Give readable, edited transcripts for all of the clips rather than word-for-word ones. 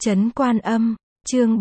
Trấn Quan Âm, chương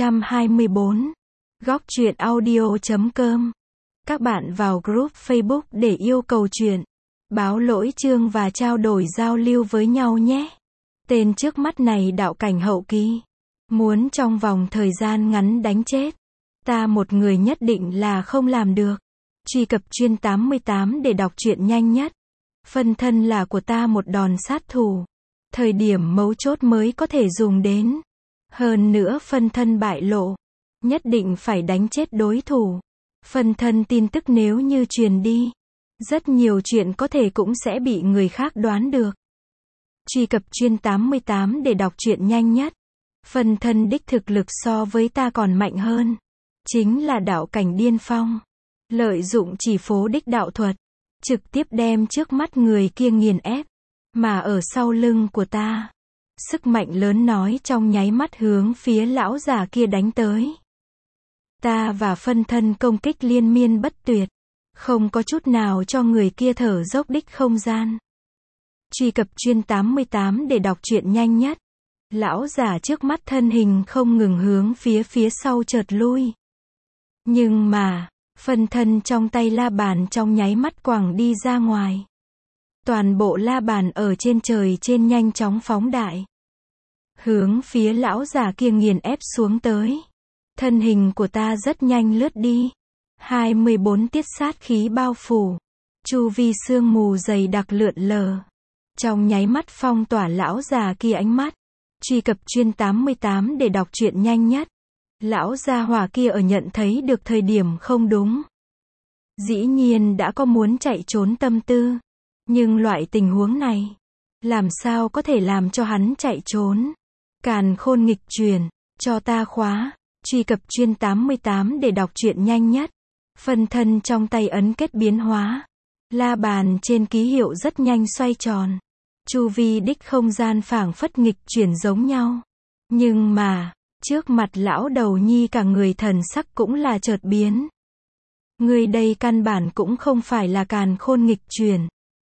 724. Góc truyện audio.com. Các bạn vào group Facebook để yêu cầu truyện, báo lỗi chương và trao đổi giao lưu với nhau nhé. Tên trước mắt này đạo cảnh hậu kỳ. Muốn trong vòng thời gian ngắn đánh chết ta một người nhất định là không làm được. Truy cập chuyên 88 để đọc truyện nhanh nhất. Phân thân là của ta một đòn sát thủ. Thời điểm mấu chốt mới có thể dùng đến. Hơn nữa phân thân bại lộ, nhất định phải đánh chết đối thủ. Phân thân tin tức nếu như truyền đi, rất nhiều chuyện có thể cũng sẽ bị người khác đoán được. Truy cập chuyên 88 để đọc truyện nhanh nhất. Phân thân đích thực lực so với ta còn mạnh hơn. Chính là đạo cảnh điên phong. Lợi dụng chỉ phố đích đạo thuật, trực tiếp đem trước mắt người kia nghiền ép. Mà ở sau lưng của ta, sức mạnh lớn nói trong nháy mắt hướng phía lão già kia đánh tới. Ta và phân thân công kích liên miên bất tuyệt, không có chút nào cho người kia thở dốc đích không gian. Truy cập chuyên 88 để đọc truyện nhanh nhất. Lão già trước mắt thân hình không ngừng hướng phía sau chợt lui. Nhưng mà, phân thân trong tay la bàn trong nháy mắt quẳng đi ra ngoài. Toàn bộ la bàn ở trên trời trên nhanh chóng phóng đại. Hướng phía lão già kia nghiền ép xuống tới. Thân hình của ta rất nhanh lướt đi. 24 tiết sát khí bao phủ. Chu vi sương mù dày đặc lượn lờ. Trong nháy mắt phong tỏa lão già kia ánh mắt. Truy cập chuyên 88 để đọc truyện nhanh nhất. Lão gia hỏa kia ở nhận thấy được thời điểm không đúng. Dĩ nhiên đã có muốn chạy trốn tâm tư. Nhưng loại tình huống này, làm sao có thể làm cho hắn chạy trốn? Càn khôn nghịch truyền, cho ta khóa. Truy cập chuyên 88 để đọc truyện nhanh nhất. Phân thân trong tay ấn kết biến hóa. La bàn trên ký hiệu rất nhanh xoay tròn. Chu vi đích không gian phảng phất nghịch chuyển giống nhau. Nhưng mà, trước mặt lão đầu nhi cả người thần sắc cũng là chợt biến. Người đây căn bản cũng không phải là càn khôn nghịch truyền.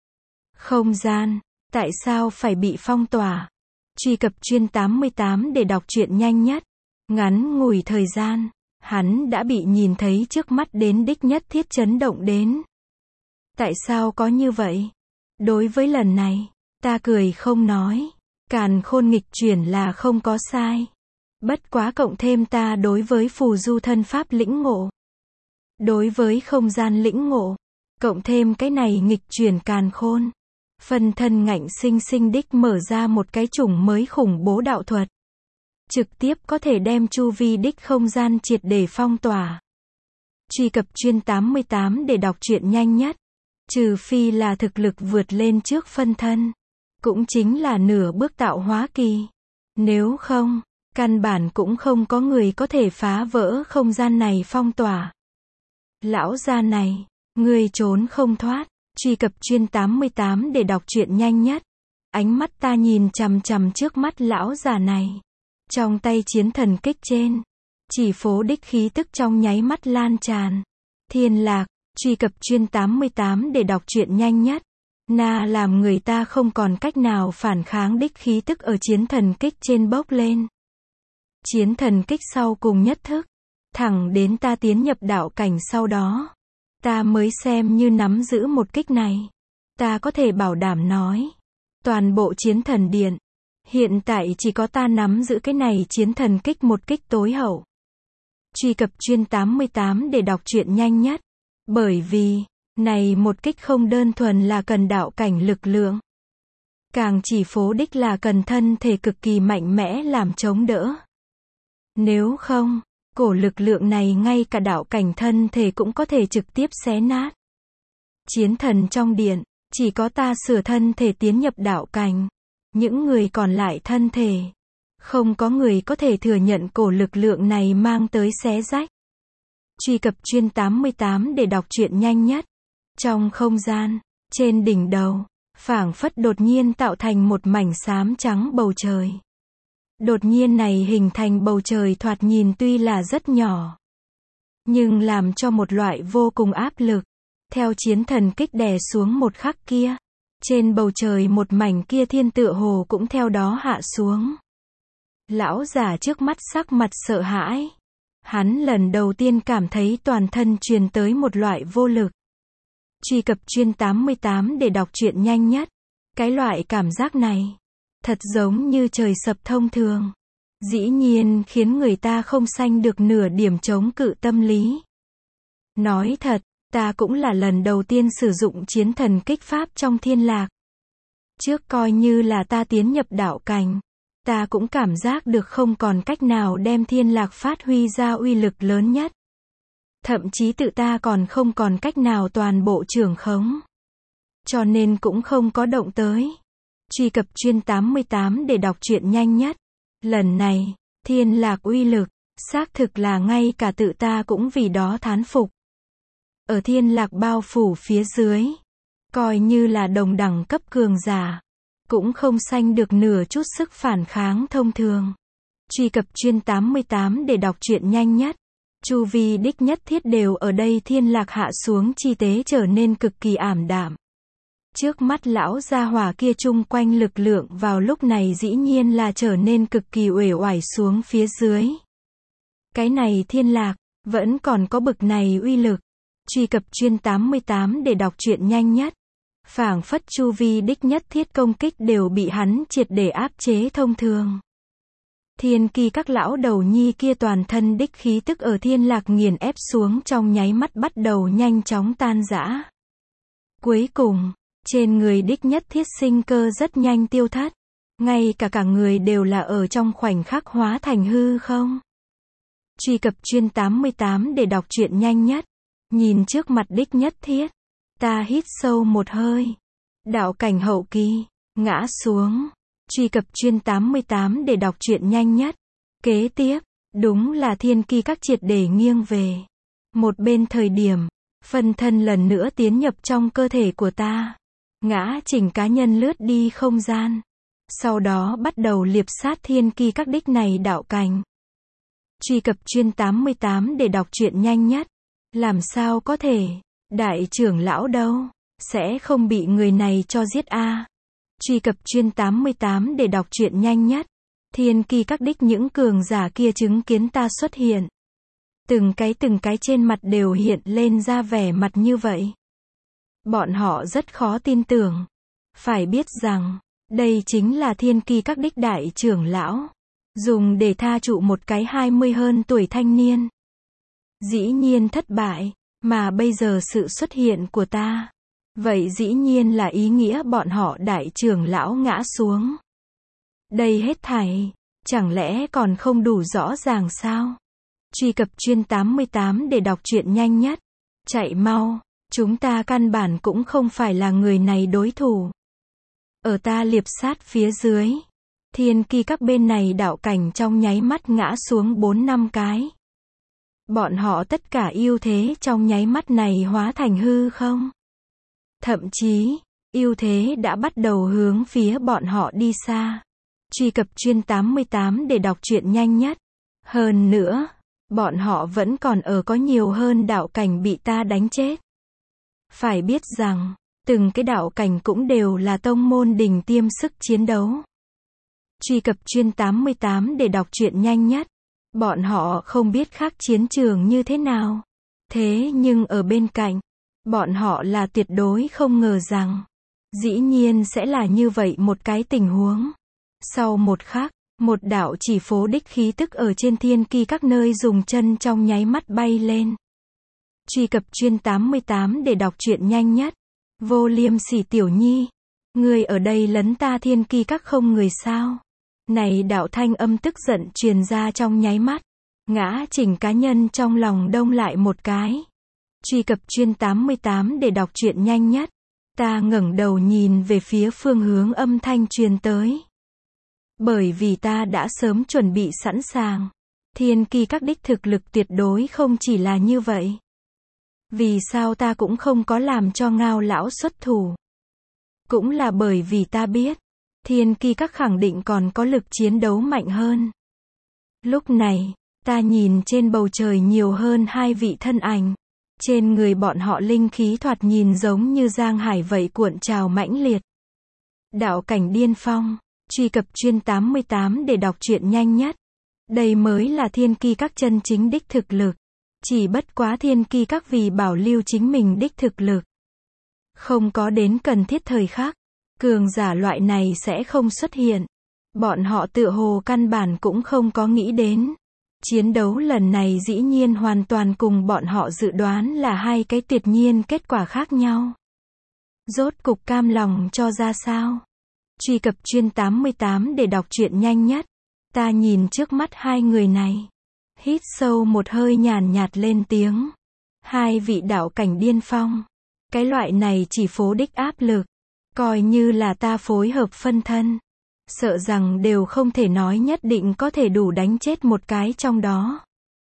Không gian, tại sao phải bị phong tỏa? Truy cập chuyên 88 để đọc truyện nhanh nhất. Ngắn ngủi thời gian, hắn đã bị nhìn thấy trước mắt đến đích nhất thiết chấn động đến. Tại sao có như vậy? Đối với lần này, ta cười không nói. Càn khôn nghịch chuyển là không có sai. Bất quá cộng thêm ta đối với phù du thân pháp lĩnh ngộ. Đối với không gian lĩnh ngộ, cộng thêm cái này nghịch chuyển càn khôn. Phân thân ngạnh sinh sinh đích mở ra một cái chủng mới khủng bố đạo thuật. Trực tiếp có thể đem chu vi đích không gian triệt để phong tỏa. Truy cập chuyên 88 để đọc truyện nhanh nhất. Trừ phi là thực lực vượt lên trước phân thân. Cũng chính là nửa bước tạo hóa kỳ. Nếu không, căn bản cũng không có người có thể phá vỡ không gian này phong tỏa. Lão gia này, người trốn không thoát. Truy cập chuyên 88 để đọc truyện nhanh nhất. Ánh mắt ta nhìn chằm chằm trước mắt lão già này. Trong tay chiến thần kích trên, chỉ phố đích khí tức trong nháy mắt lan tràn. Thiên lạc, truy cập chuyên 88 để đọc truyện nhanh nhất. Na làm người ta không còn cách nào phản kháng đích khí tức ở chiến thần kích trên bốc lên. Chiến thần kích sau cùng nhất thức, thẳng đến ta tiến nhập đạo cảnh sau đó. Ta mới xem như nắm giữ một kích này. Ta có thể bảo đảm nói, toàn bộ chiến thần điện, hiện tại chỉ có ta nắm giữ cái này chiến thần kích một kích tối hậu. Truy cập chuyên 88 để đọc truyện nhanh nhất. Bởi vì, này một kích không đơn thuần là cần đạo cảnh lực lượng. Càng chỉ phố đích là cần thân thể cực kỳ mạnh mẽ làm chống đỡ. Nếu không, cổ lực lượng này ngay cả đạo cảnh thân thể cũng có thể trực tiếp xé nát. Chiến thần trong điện, chỉ có ta sửa thân thể tiến nhập đạo cảnh. Những người còn lại thân thể, không có người có thể thừa nhận cổ lực lượng này mang tới xé rách. Truy cập chuyên 88 để đọc truyện nhanh nhất. Trong không gian, trên đỉnh đầu, phảng phất đột nhiên tạo thành một mảnh xám trắng bầu trời. Đột nhiên này hình thành bầu trời thoạt nhìn tuy là rất nhỏ, nhưng làm cho một loại vô cùng áp lực. Theo chiến thần kích đè xuống một khắc kia, trên bầu trời một mảnh kia thiên tựa hồ cũng theo đó hạ xuống. Lão già trước mắt sắc mặt sợ hãi. Hắn lần đầu tiên cảm thấy toàn thân truyền tới một loại vô lực. Truy cập chuyên 88 để đọc truyện nhanh nhất. Cái loại cảm giác này, thật giống như trời sập thông thường. Dĩ nhiên khiến người ta không sanh được nửa điểm chống cự tâm lý. Nói thật, ta cũng là lần đầu tiên sử dụng chiến thần kích pháp trong thiên lạc. Trước coi như là ta tiến nhập đạo cảnh, ta cũng cảm giác được không còn cách nào đem thiên lạc phát huy ra uy lực lớn nhất. Thậm chí tự ta còn không còn cách nào toàn bộ trưởng khống. Cho nên cũng không có động tới. Truy cập chuyên 88 để đọc truyện nhanh nhất. Lần này, thiên lạc uy lực, xác thực là ngay cả tự ta cũng vì đó thán phục. Ở thiên lạc bao phủ phía dưới, coi như là đồng đẳng cấp cường giả, cũng không sanh được nửa chút sức phản kháng thông thường. Truy cập chuyên 88 để đọc truyện nhanh nhất. Chu vi đích nhất thiết đều ở đây thiên lạc hạ xuống chi tế trở nên cực kỳ ảm đạm. Trước mắt lão gia hỏa kia chung quanh lực lượng vào lúc này dĩ nhiên là trở nên cực kỳ uể oải xuống phía dưới. Cái này thiên lạc, vẫn còn có bực này uy lực. Truy cập chuyên 88 để đọc truyện nhanh nhất. Phảng phất chu vi đích nhất thiết công kích đều bị hắn triệt để áp chế thông thường. Thiên kỳ các lão đầu nhi kia toàn thân đích khí tức ở thiên lạc nghiền ép xuống trong nháy mắt bắt đầu nhanh chóng tan rã. Cuối cùng, trên người đích nhất thiết sinh cơ rất nhanh tiêu thất. Ngay cả người đều là ở trong khoảnh khắc hóa thành hư không. Truy cập chuyên 88 để đọc truyện nhanh nhất. Nhìn trước mặt đích nhất thiết, ta hít sâu một hơi. Đạo cảnh hậu kỳ, ngã xuống. Truy cập chuyên 88 để đọc truyện nhanh nhất. Kế tiếp, đúng là thiên kỳ các triệt để nghiêng về. Một bên thời điểm, phân thân lần nữa tiến nhập trong cơ thể của ta. Ngã chỉnh cá nhân lướt đi không gian. Sau đó bắt đầu liệp sát thiên kỳ các đích này đạo cảnh. Truy cập chuyên 88 để đọc truyện nhanh nhất. Làm sao có thể, đại trưởng lão đâu, sẽ không bị người này cho giết a. Truy cập chuyên 88 để đọc truyện nhanh nhất. Thiên kỳ các đích những cường giả kia chứng kiến ta xuất hiện. Từng cái trên mặt đều hiện lên ra vẻ mặt như vậy. Bọn họ rất khó tin tưởng. Phải biết rằng, đây chính là thiên kỳ các đích đại trưởng lão. Dùng để tha trụ một cái 20 hơn tuổi thanh niên. Dĩ nhiên thất bại, mà bây giờ sự xuất hiện của ta. Vậy dĩ nhiên là ý nghĩa bọn họ đại trưởng lão ngã xuống. Đây hết thảy, chẳng lẽ còn không đủ rõ ràng sao? Truy cập chuyên 88 để đọc truyện nhanh nhất. Chạy mau, chúng ta căn bản cũng không phải là người này đối thủ. Ở ta liệp sát phía dưới, thiên kỳ các bên này đạo cảnh trong nháy mắt ngã xuống 4-5 cái. Bọn họ tất cả ưu thế trong nháy mắt này hóa thành hư không. Thậm chí, ưu thế đã bắt đầu hướng phía bọn họ đi xa. Truy cập chuyên 88 để đọc truyện nhanh nhất. Hơn nữa, bọn họ vẫn còn ở có nhiều hơn đạo cảnh bị ta đánh chết. Phải biết rằng, từng cái đạo cảnh cũng đều là tông môn đỉnh tiêm sức chiến đấu. Truy cập chuyên 88 để đọc truyện nhanh nhất. Bọn họ không biết khác chiến trường như thế nào. Thế nhưng ở bên cạnh, bọn họ là tuyệt đối không ngờ rằng, dĩ nhiên sẽ là như vậy một cái tình huống. Sau một khắc, một đạo chỉ phố đích khí tức ở trên thiên kỳ các nơi dùng chân trong nháy mắt bay lên. Truy cập chuyên 88 để đọc truyện nhanh nhất. Vô Liêm Sỉ tiểu nhi, người ở đây lấn ta thiên kỳ các không người sao? Này đạo thanh âm tức giận truyền ra trong nháy mắt. Ngã chỉnh cá nhân trong lòng đông lại một cái. Truy cập chuyên 88 để đọc truyện nhanh nhất. Ta ngẩng đầu nhìn về phía phương hướng âm thanh truyền tới. Bởi vì ta đã sớm chuẩn bị sẵn sàng. Thiên kỳ các đích thực lực tuyệt đối không chỉ là như vậy. Vì sao ta cũng không có làm cho Ngao lão xuất thủ? Cũng là bởi vì ta biết, thiên kỳ các khẳng định còn có lực chiến đấu mạnh hơn. Lúc này, ta nhìn trên bầu trời nhiều hơn 2 vị thân ảnh. Trên người bọn họ linh khí thoạt nhìn giống như giang hải vậy cuộn trào mãnh liệt. Đạo cảnh điên phong, Truy cập chuyên 88 để đọc truyện nhanh nhất. Đây mới là thiên ki các chân chính đích thực lực. Chỉ bất quá thiên ki các vì bảo lưu chính mình đích thực lực. Không có đến cần thiết thời khắc, cường giả loại này sẽ không xuất hiện. Bọn họ tựa hồ căn bản cũng không có nghĩ đến. Chiến đấu lần này dĩ nhiên hoàn toàn cùng bọn họ dự đoán là hai cái tuyệt nhiên kết quả khác nhau. Rốt cục cam lòng cho ra sao? Truy cập chuyên 88 để đọc truyện nhanh nhất. Ta nhìn trước mắt hai người này. Hít sâu một hơi nhàn nhạt lên tiếng. Hai vị đạo cảnh điên phong. Cái loại này chỉ phố đích áp lực. Coi như là ta phối hợp phân thân. Sợ rằng đều không thể nói nhất định có thể đủ đánh chết một cái trong đó.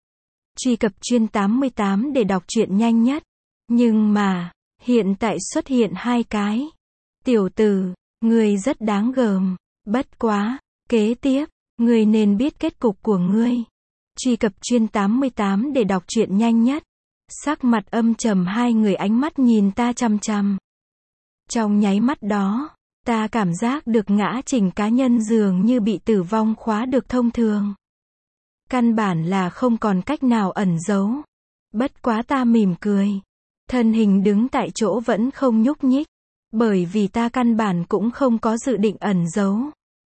Truy cập chuyên 88 để đọc truyện nhanh nhất. Nhưng mà, hiện tại xuất hiện hai cái. Tiểu tử, ngươi rất đáng gờm. Bất quá, kế tiếp, ngươi nên biết kết cục của ngươi. Truy cập chuyên 88 để đọc truyện nhanh nhất. Sắc mặt âm trầm hai người ánh mắt nhìn ta chằm chằm. Trong nháy mắt đó, ta cảm giác được ngã chỉnh cá nhân dường như bị tử vong khóa được thông thường. Căn bản là không còn cách nào ẩn giấu. Bất quá ta mỉm cười. Thân hình đứng tại chỗ vẫn không nhúc nhích. Bởi vì ta căn bản cũng không có dự định ẩn giấu.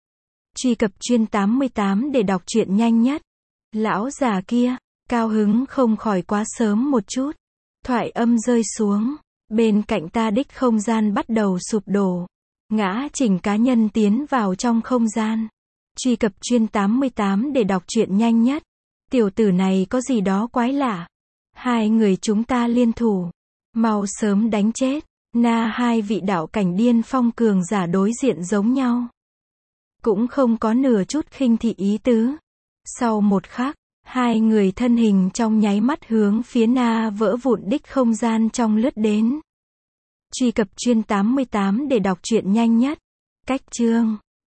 Truy cập chuyên 88 để đọc truyện nhanh nhất. Lão già kia, cao hứng không khỏi quá sớm một chút. Thoại âm rơi xuống. Bên cạnh ta đích không gian bắt đầu sụp đổ. Ngã chỉnh cá nhân tiến vào trong không gian. Truy cập chuyên 88 để đọc truyện nhanh nhất. Tiểu tử này có gì đó quái lạ. Hai người chúng ta liên thủ. Mau sớm đánh chết. Hai vị đạo cảnh điên phong cường giả đối diện giống nhau. Cũng không có nửa chút khinh thị ý tứ. Sau một khắc, hai người thân hình trong nháy mắt hướng phía vỡ vụn đích không gian trong lướt đến. Truy cập chuyên 88 để đọc truyện nhanh nhất. Cách chương